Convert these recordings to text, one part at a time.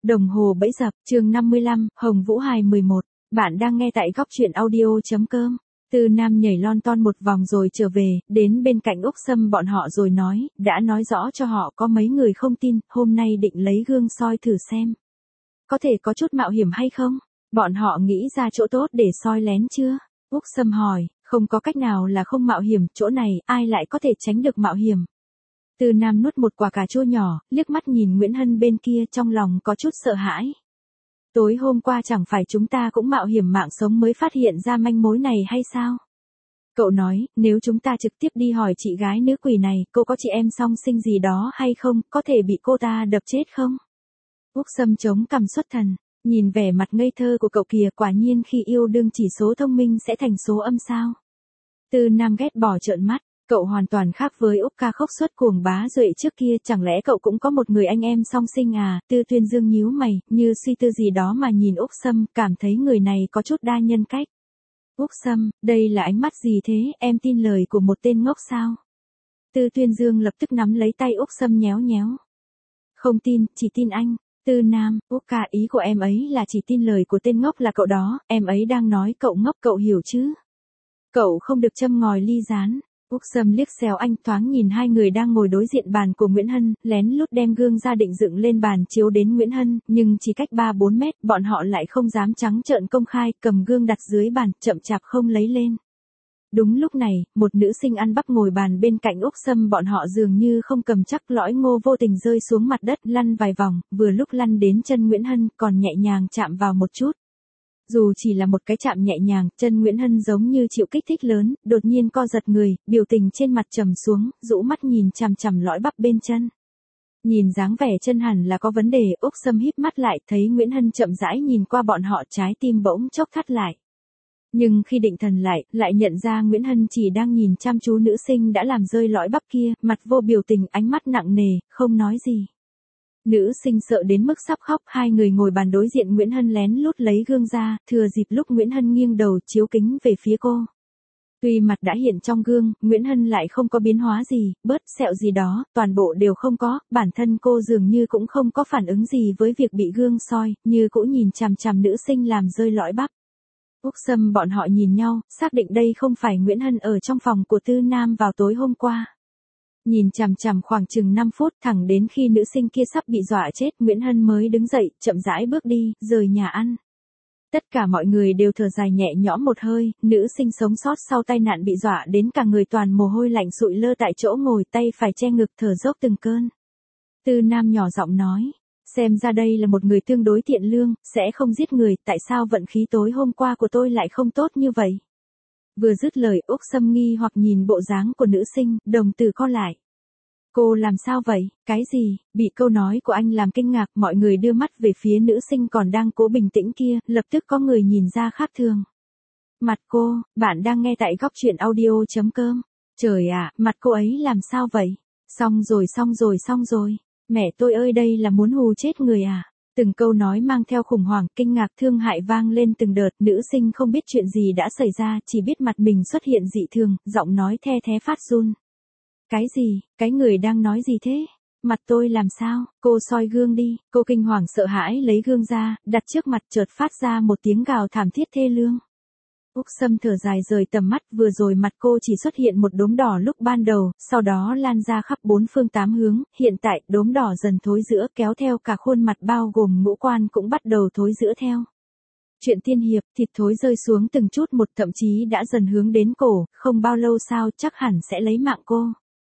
Đồng hồ bẫy dập, chương 55, Hồng Vũ Hài 11. Bạn đang nghe tại góc truyện audio.com. Tư Nam nhảy lon ton một vòng rồi trở về, đến bên cạnh Úc Sâm bọn họ rồi nói, đã nói rõ cho họ có mấy người không tin, hôm nay định lấy gương soi thử xem. Có thể có chút mạo hiểm hay không? Bọn họ nghĩ ra chỗ tốt để soi lén chưa? Úc Sâm hỏi, không có cách nào là không mạo hiểm, chỗ này ai lại có thể tránh được mạo hiểm. Tư Nam nuốt một quả cà chua nhỏ, liếc mắt nhìn Nguyễn Hân bên kia trong lòng có chút sợ hãi. Tối hôm qua chẳng phải chúng ta cũng mạo hiểm mạng sống mới phát hiện ra manh mối này hay sao? Cậu nói, nếu chúng ta trực tiếp đi hỏi chị gái nữ quỷ này, cô có chị em song sinh gì đó hay không, có thể bị cô ta đập chết không? Úc Sâm chống cằm xuất thần, nhìn vẻ mặt ngây thơ của cậu kìa, quả nhiên khi yêu đương chỉ số thông minh sẽ thành số âm sao? Tư Nam ghét bỏ trợn mắt. Cậu hoàn toàn khác với Úc ca khốc xuất cuồng bá duệ trước kia, chẳng lẽ cậu cũng có một người anh em song sinh à? Tư Tuyên Dương nhíu mày, như suy tư gì đó mà nhìn Úc Sâm, cảm thấy người này có chút đa nhân cách. Úc Sâm, đây là ánh mắt gì thế, em tin lời của một tên ngốc sao? Tư Tuyên Dương lập tức nắm lấy tay Úc Sâm nhéo nhéo. Không tin, chỉ tin anh. Tư Nam, Úc ca, ý của em ấy là chỉ tin lời của tên ngốc là cậu đó, em ấy đang nói cậu ngốc, cậu hiểu chứ? Cậu không được châm ngòi ly gián. Úc Sâm liếc xéo anh, thoáng nhìn hai người đang ngồi đối diện bàn của Nguyễn Hân, lén lút đem gương ra định dựng lên bàn chiếu đến Nguyễn Hân, nhưng chỉ cách 3-4 mét, bọn họ lại không dám trắng trợn công khai, cầm gương đặt dưới bàn, chậm chạp không lấy lên. Đúng lúc này, một nữ sinh ăn bắp ngồi bàn bên cạnh Úc Sâm bọn họ dường như không cầm chắc, lõi ngô vô tình rơi xuống mặt đất, lăn vài vòng, vừa lúc lăn đến chân Nguyễn Hân, còn nhẹ nhàng chạm vào một chút. Dù chỉ là một cái chạm nhẹ nhàng, chân Nguyễn Hân giống như chịu kích thích lớn, đột nhiên co giật người, biểu tình trên mặt trầm xuống, rũ mắt nhìn chằm chằm lõi bắp bên chân. Nhìn dáng vẻ chân hẳn là có vấn đề, Úc Sâm híp mắt lại, thấy Nguyễn Hân chậm rãi nhìn qua bọn họ, trái tim bỗng chốc thắt lại. Nhưng khi định thần lại nhận ra Nguyễn Hân chỉ đang nhìn chăm chú nữ sinh đã làm rơi lõi bắp kia, mặt vô biểu tình, ánh mắt nặng nề, không nói gì. Nữ sinh sợ đến mức sắp khóc, hai người ngồi bàn đối diện Nguyễn Hân lén lút lấy gương ra, thừa dịp lúc Nguyễn Hân nghiêng đầu chiếu kính về phía cô. Tuy mặt đã hiện trong gương, Nguyễn Hân lại không có biến hóa gì, bớt sẹo gì đó, toàn bộ đều không có, bản thân cô dường như cũng không có phản ứng gì với việc bị gương soi, như cũng nhìn chằm chằm nữ sinh làm rơi lõi bắp. Úc Sâm bọn họ nhìn nhau, xác định đây không phải Nguyễn Hân ở trong phòng của Tư Nam vào tối hôm qua. Nhìn chằm chằm khoảng chừng 5 phút, thẳng đến khi nữ sinh kia sắp bị dọa chết, Nguyễn Hân mới đứng dậy, chậm rãi bước đi, rời nhà ăn. Tất cả mọi người đều thở dài nhẹ nhõm một hơi, nữ sinh sống sót sau tai nạn bị dọa đến cả người toàn mồ hôi lạnh sụi lơ tại chỗ ngồi, tay phải che ngực thở dốc từng cơn. Tư Nam nhỏ giọng nói, xem ra đây là một người tương đối thiện lương, sẽ không giết người, tại sao vận khí tối hôm qua của tôi lại không tốt như vậy? Vừa dứt lời, Úc Sâm nghi hoặc nhìn bộ dáng của nữ sinh, đồng tử co lại. Cô làm sao vậy? Cái gì? Bị câu nói của anh làm kinh ngạc, mọi người đưa mắt về phía nữ sinh còn đang cố bình tĩnh kia, lập tức có người nhìn ra khác thường. Mặt cô, bạn đang nghe tại góc truyện audio.com. Trời ạ, mặt cô ấy làm sao vậy? Xong rồi. Mẹ tôi ơi, đây là muốn hù chết người à? Từng câu nói mang theo khủng hoảng, kinh ngạc, thương hại vang lên từng đợt, nữ sinh không biết chuyện gì đã xảy ra, chỉ biết mặt mình xuất hiện dị thường, giọng nói the thé phát run. Cái gì? Cái người đang nói gì thế? Mặt tôi làm sao? Cô soi gương đi. Cô kinh hoàng sợ hãi lấy gương ra, đặt trước mặt, chợt phát ra một tiếng gào thảm thiết thê lương. Úc Sâm thở dài rời tầm mắt, vừa rồi mặt cô chỉ xuất hiện một đốm đỏ lúc ban đầu, sau đó lan ra khắp 4 phương 8 hướng, hiện tại đốm đỏ dần thối rữa, kéo theo cả khuôn mặt bao gồm ngũ quan cũng bắt đầu thối rữa theo. Chuyện tiên hiệp, thịt thối rơi xuống từng chút một, thậm chí đã dần hướng đến cổ, không bao lâu sau chắc hẳn sẽ lấy mạng cô.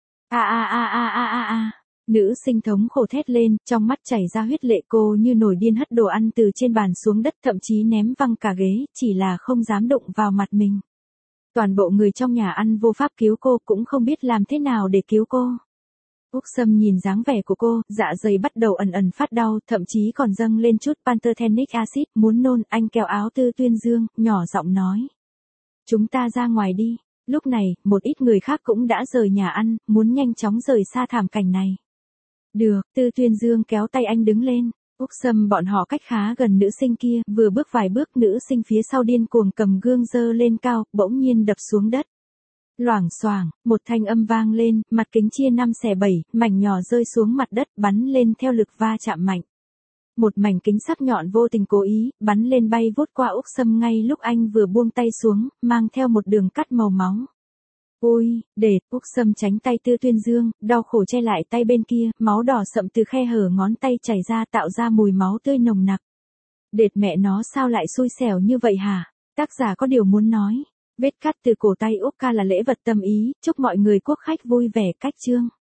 Nữ sinh thống khổ thét lên, trong mắt chảy ra huyết lệ, cô như nổi điên hất đồ ăn từ trên bàn xuống đất, thậm chí ném văng cả ghế, chỉ là không dám đụng vào mặt mình. Toàn bộ người trong nhà ăn vô pháp cứu cô, cũng không biết làm thế nào để cứu cô. Úc Sâm nhìn dáng vẻ của cô, dạ dày bắt đầu ẩn ẩn phát đau, thậm chí còn dâng lên chút pantothenic acid, muốn nôn, anh kéo áo Tư Tuyên Dương, nhỏ giọng nói. Chúng ta ra ngoài đi. Lúc này, một ít người khác cũng đã rời nhà ăn, muốn nhanh chóng rời xa thảm cảnh này. Được, Tư Tuyên Dương kéo tay anh đứng lên. Úc Sâm bọn họ cách khá gần nữ sinh kia, vừa bước vài bước, nữ sinh phía sau điên cuồng cầm gương giơ lên cao, bỗng nhiên đập xuống đất. Loảng xoảng, một thanh âm vang lên, mặt kính chia 5/7, mảnh nhỏ rơi xuống mặt đất, bắn lên theo lực va chạm mạnh. một mảnh kính sắc nhọn vô tình cố ý, bắn lên bay vút qua Úc Sâm ngay lúc anh vừa buông tay xuống, mang theo một đường cắt màu máu. Ôi, để, Úc Sâm tránh tay Tư Tuyên Dương, đau khổ che lại tay bên kia, máu đỏ sậm từ khe hở ngón tay chảy ra tạo ra mùi máu tươi nồng nặc. Đệt mẹ nó sao lại xui xẻo như vậy hả? Tác giả có điều muốn nói. Vết cắt từ cổ tay Úc ca là lễ vật tâm ý, chúc mọi người quốc khách vui vẻ cách chương.